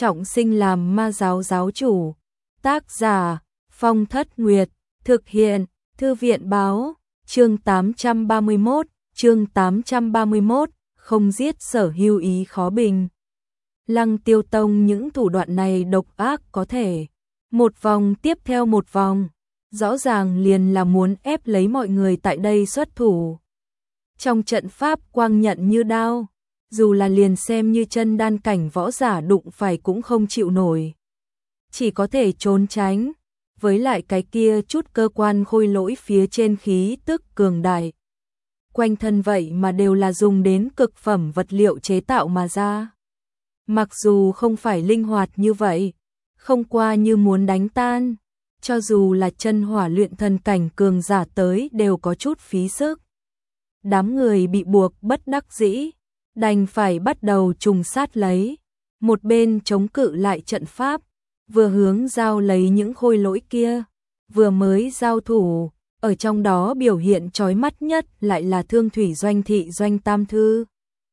trọng sinh làm ma giáo giáo chủ. Tác giả Phong Thất Nguyệt. Thực hiện Thư viện báo. Chương 831, không giết Sở Hưu ý khó bình. Lăng Tiêu Tông những thủ đoạn này độc ác có thể. Một vòng tiếp theo một vòng, rõ ràng liền là muốn ép lấy mọi người tại đây xuất thủ. Trong trận pháp quang nhận như đao, dù là liền xem như chân đan cảnh võ giả đụng phải cũng không chịu nổi. Chỉ có thể trốn tránh, với lại cái kia chút cơ quan khôi lỗi phía trên khí tức cường đại. Quanh thân vậy mà đều là dùng đến cực phẩm vật liệu chế tạo mà ra. Mặc dù không phải linh hoạt như vậy, không qua như muốn đánh tan, cho dù là chân hỏa luyện thần cảnh cường giả tới đều có chút phí sức. Đám người bị buộc bất đắc dĩ, đành phải bắt đầu trùng sát lấy, một bên chống cự lại trận pháp, vừa hướng giao lấy những khôi lỗi kia, vừa mới giao thủ, ở trong đó biểu hiện chói mắt nhất lại là Thương Thủy Doanh thị Doanh Tam Thư.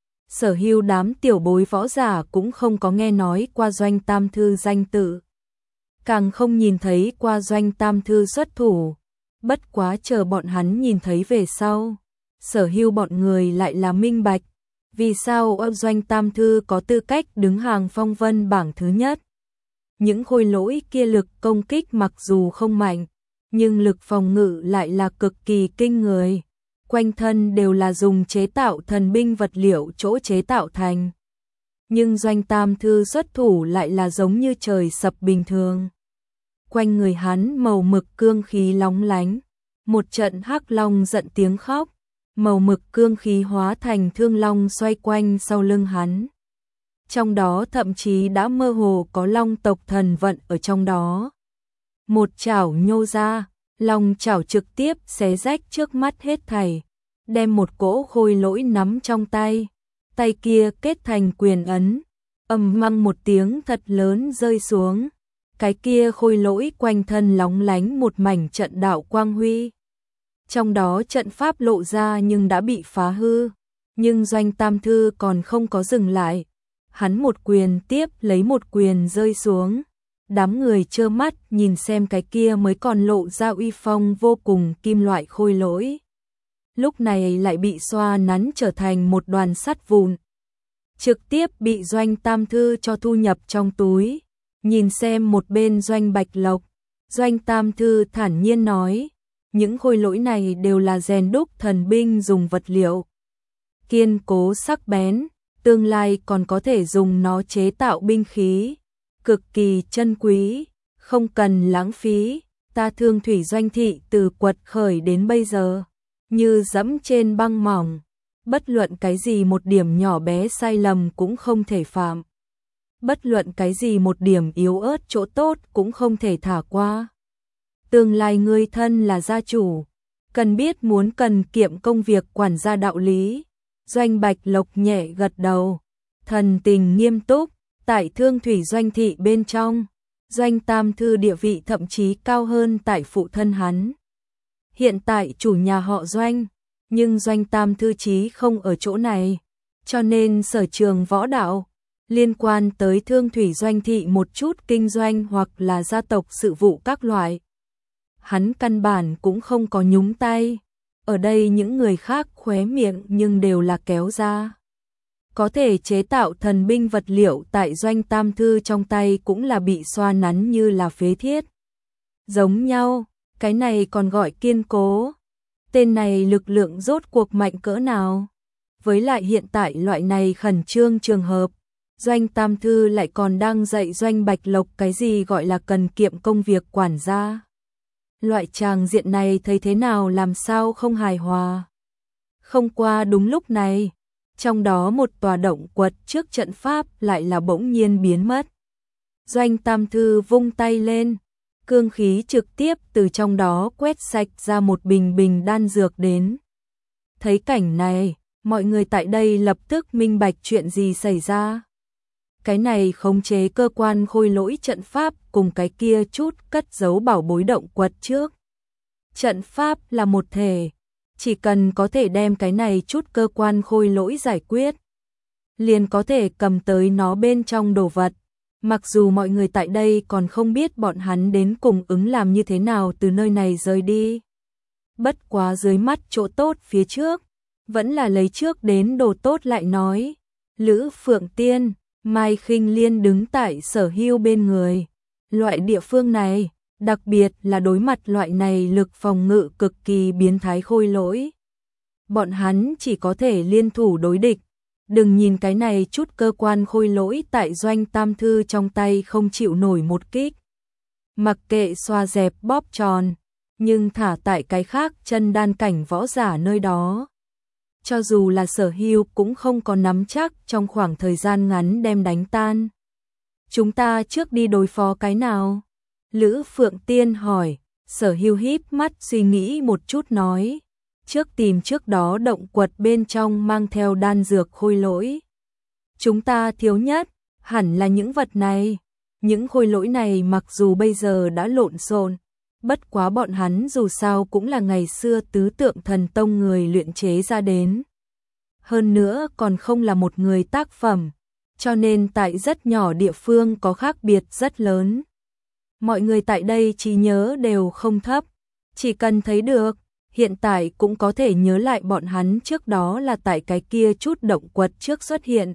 Sở Hưu đám tiểu bối võ giả cũng không có nghe nói qua Doanh Tam Thư danh tự, càng không nhìn thấy qua Doanh Tam Thư xuất thủ, bất quá chờ bọn hắn nhìn thấy về sau, Sở Hưu bọn người lại là minh bạch, vì sao Doanh Tam Thư có tư cách đứng hàng phong vân bảng thứ nhất. Những khôi lỗi kia lực công kích mặc dù không mạnh, nhưng lực phòng ngự lại là cực kỳ kinh người. Quanh thân đều là dùng chế tạo thần binh vật liệu chỗ chế tạo thành. Nhưng Doanh Tam Thư xuất thủ lại là giống như trời sập bình thường. Quanh người hắn màu mực cương khí lóng lánh, một trận hắc long giận tiếng khóc, màu mực cương khí hóa thành thương long xoay quanh sau lưng hắn. Trong đó thậm chí đã mơ hồ có long tộc thần vận ở trong đó. Một chảo nhô ra, long chảo trực tiếp xé rách trước mắt hết thảy, đem một cỗ khôi lỗi nắm trong tay, tay kia kết thành quyền ấn, ầm vang một tiếng thật lớn rơi xuống, cái kia khôi lỗi quanh thân lóng lánh một mảnh trận đạo quang huy. Trong đó trận pháp lộ ra nhưng đã bị phá hư, nhưng Doanh Tam Thư còn không có dừng lại, hắn một quyền tiếp lấy một quyền rơi xuống. Đám người trơ mắt nhìn xem cái kia mới còn lộ ra uy phong vô cùng kim loại khôi lỗi, lúc này lại bị xoa nắn trở thành một đoàn sắt vụn, trực tiếp bị Doanh Tam Thư cho thu nhập trong túi. Nhìn xem một bên Doanh Bạch Lộc, Doanh Tam Thư thản nhiên nói, những khôi lỗi này đều là rèn đúc thần binh dùng vật liệu kiên cố sắc bén, tương lai còn có thể dùng nó chế tạo binh khí, cực kỳ chân quý, không cần lãng phí. Ta Thương Thủy Doanh thị từ quật khởi đến bây giờ, như dẫm trên băng mỏng, bất luận cái gì một điểm nhỏ bé sai lầm cũng không thể phạm, bất luận cái gì một điểm yếu ớt chỗ tốt cũng không thể thả qua. Tương lai ngươi thân là gia chủ, cần biết muốn cần kiệm công việc quản gia đạo lý. Doanh Bạch Lộc nhẹ gật đầu, thần tình nghiêm túc. Tại Thương Thủy Doanh thị bên trong, Doanh Tam Thư địa vị thậm chí cao hơn tại phụ thân hắn. Hiện tại chủ nhà họ Doanh, nhưng Doanh Tam Thư chí không ở chỗ này, cho nên sở trường võ đạo, liên quan tới Thương Thủy Doanh thị một chút kinh doanh hoặc là gia tộc sự vụ các loại. Hắn căn bản cũng không có nhúng tay, ở đây những người khác khóe miệng nhưng đều là kéo ra. Có thể chế tạo thần binh vật liệu tại Doanh Tam Thư trong tay cũng là bị xoa nắn như là phế thiết. Giống nhau, cái này còn gọi kiên cố. Tên này lực lượng rốt cuộc mạnh cỡ nào? Với lại hiện tại loại này khẩn trương trường hợp, Doanh Tam Thư lại còn đang dạy Doanh Bạch Lộc cái gì gọi là cần kiệm công việc quản gia. Loại tràng diện này thấy thế nào làm sao không hài hòa. Không qua đúng lúc này, trong đó một tòa động quật trước trận pháp lại là bỗng nhiên biến mất. Doanh Tam Thư vung tay lên, cương khí trực tiếp từ trong đó quét sạch ra một bình đan dược đến. Thấy cảnh này, mọi người tại đây lập tức minh bạch chuyện gì xảy ra. Cái này khống chế cơ quan khôi lỗi trận pháp cùng cái kia chút cất giấu bảo bối động quật trước. Trận pháp là một thể, chỉ cần có thể đem cái này chút cơ quan khôi lỗi giải quyết, liền có thể cầm tới nó bên trong đồ vật. Mặc dù mọi người tại đây còn không biết bọn hắn đến cùng ứng làm như thế nào từ nơi này rời đi. Bất quá dưới mắt chỗ tốt phía trước, vẫn là lấy trước đến đồ tốt lại nói. Lữ Phượng Tiên, Mai Khinh Liên đứng tại Sở Hưu bên người. Loại địa phương này, đặc biệt là đối mặt loại này lực phòng ngự cực kỳ biến thái khôi lỗi. Bọn hắn chỉ có thể liên thủ đối địch. Đừng nhìn cái này chút cơ quan khôi lỗi tại Doanh Tam Thư trong tay không chịu nổi một kích. Mặc kệ xoa dẹp bóp tròn, nhưng thả tại cái khác chân đan cảnh võ giả nơi đó. Cho dù là Sở Hưu cũng không có nắm chắc trong khoảng thời gian ngắn đem đánh tan. Chúng ta trước đi đối phó cái nào? Lữ Phượng Tiên hỏi. Sở Hưu híp mắt suy nghĩ một chút nói. Trước tìm trước đó động quật bên trong mang theo đan dược khôi lỗi. Chúng ta thiếu nhất, hẳn là những vật này. Những khôi lỗi này mặc dù bây giờ đã lộn xộn, bất quá bọn hắn dù sao cũng là ngày xưa tứ tượng thần tông người luyện chế ra đến. Hơn nữa còn không là một người tác phẩm, cho nên tại rất nhỏ địa phương có khác biệt rất lớn. Mọi người tại đây trí nhớ đều không thấp, chỉ cần thấy được, hiện tại cũng có thể nhớ lại bọn hắn trước đó là tại cái kia chút động quật trước xuất hiện.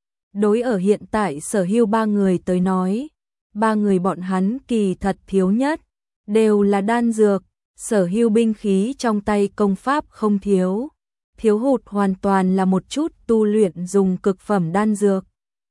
Đối ở hiện tại Sở Hưu ba người tới nói, ba người bọn hắn kỳ thật thiếu nhất, đều là đan dược. Sở Hưu binh khí trong tay công pháp không thiếu, thiếu hụt hoàn toàn là một chút tu luyện dùng cực phẩm đan dược.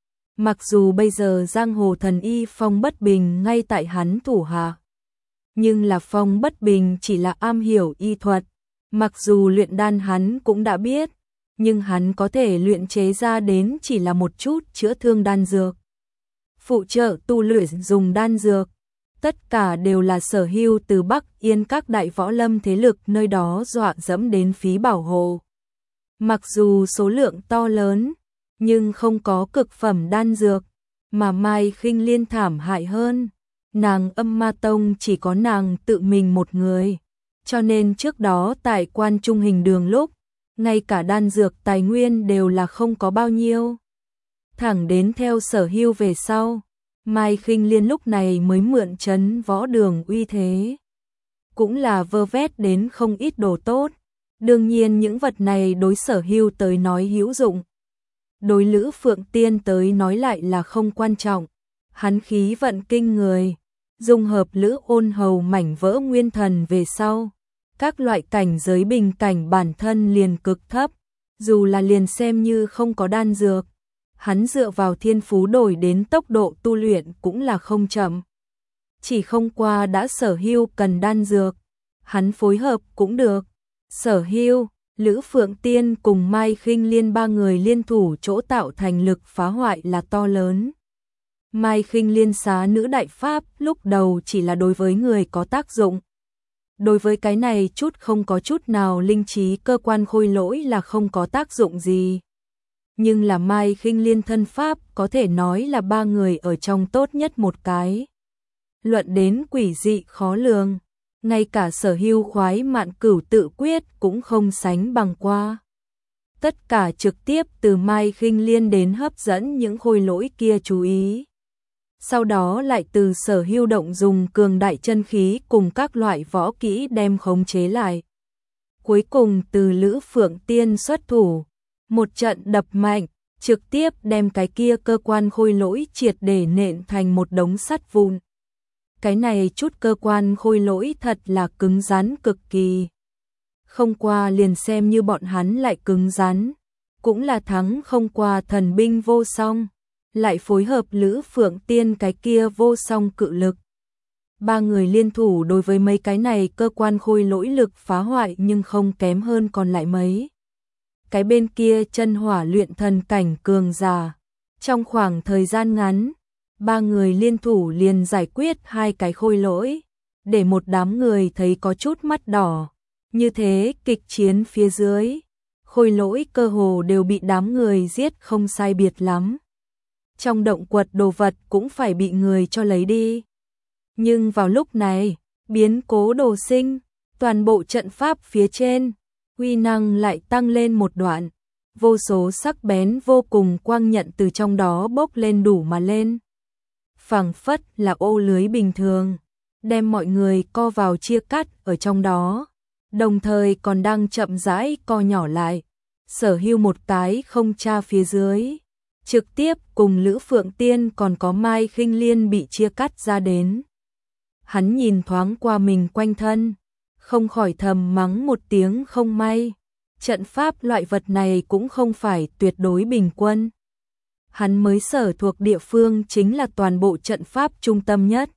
Mặc dù bây giờ giang hồ thần y Phong Bất Bình ngay tại hắn thủ hạ, nhưng là Phong Bất Bình chỉ là am hiểu y thuật, mặc dù luyện đan hắn cũng đã biết, nhưng hắn có thể luyện chế ra đến chỉ là một chút chữa thương đan dược. Phụ trợ tu luyện dùng đan dược, tất cả đều là Sở Hưu từ Bắc Yên các đại võ lâm thế lực nơi đó dọa dẫm đến phí bảo hộ. Mặc dù số lượng to lớn, nhưng không có cực phẩm đan dược, mà Mai Khinh Liên thảm hại hơn. Nàng Âm Ma Tông chỉ có nàng tự mình một người, cho nên trước đó tại Quan Trung Hình Đường lúc, ngay cả đan dược tài nguyên đều là không có bao nhiêu. Thẳng đến theo Sở Hưu về sau, Mai Khinh Liên lúc này mới mượn trấn võ đường uy thế. Cũng là vơ vét đến không ít đồ tốt. Đương nhiên những vật này đối Sở Hưu tới nói hữu dụng. Đối Lữ Phượng Tiên tới nói lại là không quan trọng. Hắn khí vận kinh người, dung hợp Lữ Ôn Hầu mảnh vỡ nguyên thần về sau. Các loại cảnh giới bình cảnh bản thân liền cực thấp, dù là liền xem như không có đan dược. Hắn dựa vào thiên phú đổi đến tốc độ tu luyện cũng là không chậm. Chỉ không qua đã Sở Hưu cần đan dược, hắn phối hợp cũng được. Sở Hưu, Lữ Phượng Tiên cùng Mai Khinh Liên ba người liên thủ chỗ tạo thành lực phá hoại là to lớn. Mai Khinh Liên xá nữ đại pháp lúc đầu chỉ là đối với người có tác dụng. Đối với cái này chút không có chút nào linh trí cơ quan khôi lỗi là không có tác dụng gì. Nhưng là Mai Khinh Liên thân pháp có thể nói là ba người ở trong tốt nhất một cái. Luận đến quỷ dị khó lường, ngay cả Sở Hưu khoái mạn cửu tự quyết cũng không sánh bằng qua. Tất cả trực tiếp từ Mai Khinh Liên đến hấp dẫn những khôi lỗi kia chú ý. Sau đó lại từ Sở Hưu động dùng cường đại chân khí cùng các loại võ kỹ đem khống chế lại. Cuối cùng từ Lữ Phượng Tiên xuất thủ, một trận đập mạnh, trực tiếp đem cái kia cơ quan khôi lỗi triệt để nện thành một đống sắt vụn. Cái này chút cơ quan khôi lỗi thật là cứng rắn cực kỳ. Không qua liền xem như bọn hắn lại cứng rắn, cũng là thắng không qua thần binh vô song, lại phối hợp Lữ Phượng Tiên cái kia vô song cự lực. Ba người liên thủ đối với mấy cái này cơ quan khôi lỗi lực phá hoại nhưng không kém hơn còn lại mấy. Cái bên kia chân hỏa luyện thần cảnh cường giả, trong khoảng thời gian ngắn, ba người liên thủ liền giải quyết hai cái khôi lỗi, để một đám người thấy có chút mắt đỏ. Như thế kịch chiến phía dưới, khôi lỗi cơ hồ đều bị đám người giết không sai biệt lắm. Trong động quật đồ vật cũng phải bị người cho lấy đi. Nhưng vào lúc này, biến cố đồ sinh, toàn bộ trận pháp phía trên, uy năng lại tăng lên một đoạn. Vô số sắc bén vô cùng quang nhận từ trong đó bốc lên đủ mà lên. phảng phất là ô lưới bình thường, đem mọi người co vào chia cắt ở trong đó, đồng thời còn đang chậm rãi co nhỏ lại. Sở Hưu một cái không tra phía dưới, trực tiếp cùng Lữ Phượng Tiên còn có Mai Khinh Liên bị chia cắt ra đến. Hắn nhìn thoáng qua mình quanh thân, không khỏi thầm mắng một tiếng không may. Trận pháp loại vật này cũng không phải tuyệt đối bình quân. Hắn mới sở thuộc địa phương chính là toàn bộ trận pháp trung tâm nhất.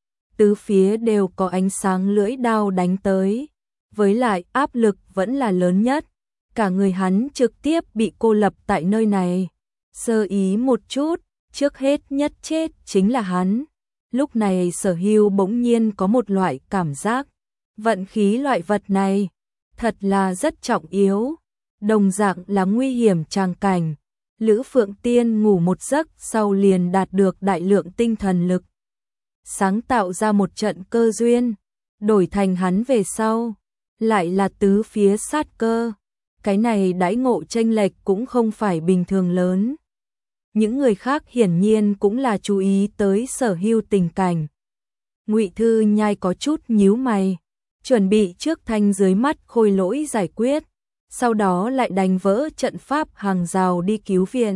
Tứ phía đều có ánh sáng lưỡi đao đánh tới, với lại áp lực vẫn là lớn nhất. Cả người hắn trực tiếp bị cô lập tại nơi này. Sơ ý một chút, trước hết nhất chết chính là hắn. Lúc này Sở Hưu bỗng nhiên có một loại cảm giác, vận khí loại vật này thật là rất trọng yếu, đồng dạng là nguy hiểm tràng cảnh. Lữ Phượng Tiên ngủ một giấc sau liền đạt được đại lượng tinh thần lực, sáng tạo ra một trận cơ duyên, đổi thành hắn về sau, lại là tứ phía sát cơ. Cái này đãi ngộ chênh lệch cũng không phải bình thường lớn. Những người khác hiển nhiên cũng là chú ý tới Sở Hưu tình cảnh. Ngụy Thư Nhai có chút nhíu mày, chuẩn bị trước thanh dưới mắt Khôi Lỗi giải quyết, sau đó lại đánh vỡ trận pháp hàng rào đi cứu viện.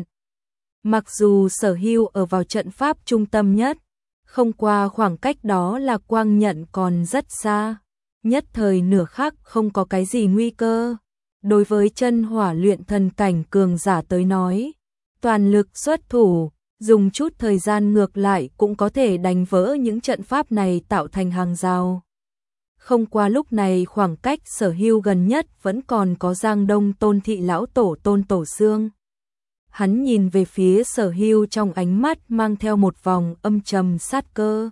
Mặc dù Sở Hưu ở vào trận pháp trung tâm nhất, không qua khoảng cách đó là quang nhận còn rất xa, nhất thời nửa khắc không có cái gì nguy cơ. Đối với chân hỏa luyện thần cảnh cường giả tới nói, toàn lực xuất thủ, dùng chút thời gian ngược lại cũng có thể đánh vỡ những trận pháp này tạo thành hàng rào. Không qua lúc này khoảng cách Sở Hưu gần nhất vẫn còn có Giang Đông Tôn thị lão tổ Tôn Tổ Xương. Hắn nhìn về phía Sở Hưu trong ánh mắt mang theo một vòng âm trầm sát cơ.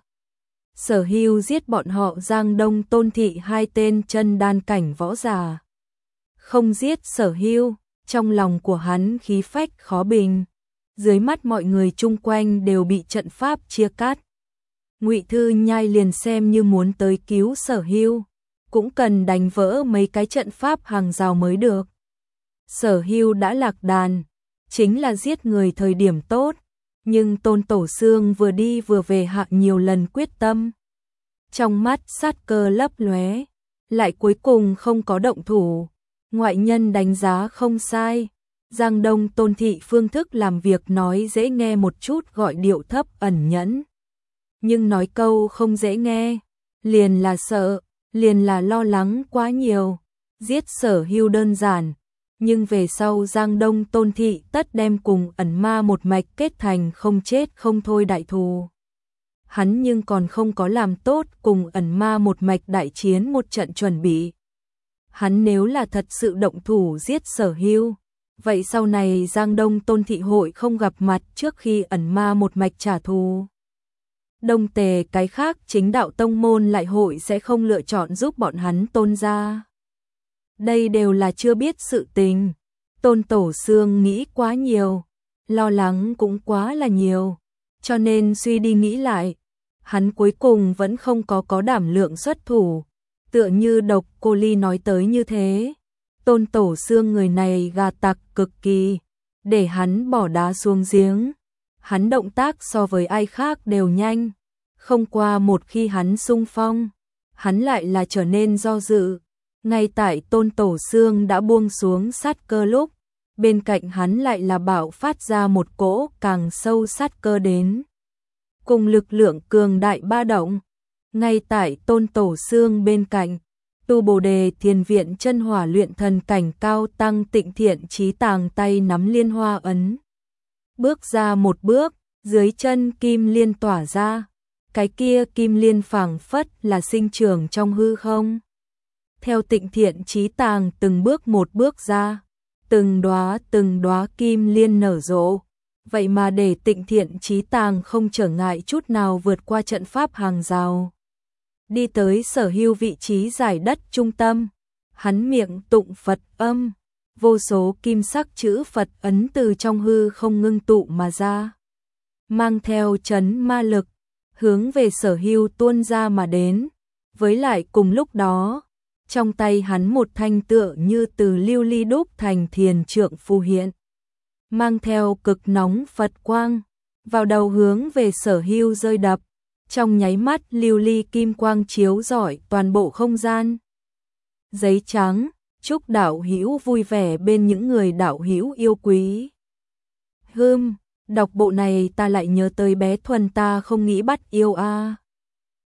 Sở Hưu giết bọn họ Giang Đông Tôn thị hai tên chân đan cảnh võ giả. Không giết Sở Hưu, trong lòng của hắn khí phách khó bình. Dưới mắt mọi người chung quanh đều bị trận pháp chia cắt. Ngụy Thư Nhai liền xem như muốn tới cứu Sở Hưu, cũng cần đánh vỡ mấy cái trận pháp hàng rào mới được. Sở Hưu đã lạc đàn, chính là giết người thời điểm tốt, nhưng Tôn Tổ Xương vừa đi vừa về hạ nhiều lần quyết tâm. Trong mắt sát cơ lấp lóe, lại cuối cùng không có động thủ. Ngoại nhân đánh giá không sai, Giang Đông Tôn thị phương thức làm việc nói dễ nghe một chút, gọi điệu thấp ẩn nhẫn. Nhưng nói câu không dễ nghe, liền là sợ, liền là lo lắng quá nhiều. Giết Sở Hưu đơn giản, nhưng về sau Giang Đông Tôn thị tất đem cùng ẩn ma một mạch kết thành không chết không thôi đại thù. Hắn nhưng còn không có làm tốt cùng ẩn ma một mạch đại chiến một trận chuẩn bị. Hắn nếu là thật sự động thủ giết Sở Hưu, vậy sau này Giang Đông Tôn thị hội không gặp mặt trước khi ẩn ma một mạch trả thù. Đông Tề cái khác chính đạo tông môn lại hội sẽ không lựa chọn giúp bọn hắn Tôn gia. Đây đều là chưa biết sự tình. Tôn Tổ Xương nghĩ quá nhiều, lo lắng cũng quá là nhiều, cho nên suy đi nghĩ lại, hắn cuối cùng vẫn không có đảm lượng xuất thủ. Tựa như Độc Cô Ly nói tới như thế, Tôn Tổ Xương người này gà tặc cực kỳ, để hắn bỏ đá xuống giếng. Hắn động tác so với ai khác đều nhanh, không qua một khi hắn xung phong, hắn lại là trở nên do dự. Ngay tại Tôn Tổ Xương đã buông xuống sát cơ lúc, bên cạnh hắn lại là bạo phát ra một cỗ càng sâu sát cơ đến. Cùng lực lượng cường đại ba động, ngay tại Tôn Tổ Xương bên cạnh, Tu Bồ Đề Thiền Viện chân hỏa luyện thần cảnh cao tăng Tịnh Thiện Chí Tàng tay nắm liên hoa ấn. Bước ra một bước, dưới chân kim liên tỏa ra, cái kia kim liên phảng phất là sinh trưởng trong hư không. Theo Tịnh Thiện Chí Tàng từng bước một bước ra, từng đóa kim liên nở rộ, vậy mà để Tịnh Thiện Chí Tàng không trở ngại chút nào vượt qua trận pháp hàng rào. Đi tới Sở Hưu vị trí giải đất trung tâm, hắn miệng tụng Phật âm, vô số kim sắc chữ Phật ấn từ trong hư không ngưng tụ mà ra, mang theo chấn ma lực, hướng về Sở Hưu tuôn ra mà đến. Với lại cùng lúc đó, trong tay hắn một thanh tựa như từ lưu ly đúc thành thiền trượng phù hiện, mang theo cực nóng Phật quang, vào đầu hướng về Sở Hưu rơi đập, trong nháy mắt lưu ly kim quang chiếu rọi toàn bộ không gian. Giấy trắng, chúc đạo hữu vui vẻ bên những người đạo hữu yêu quý. Đọc bộ này ta lại nhớ tới bé Thuần ta không nghĩ bắt yêu a.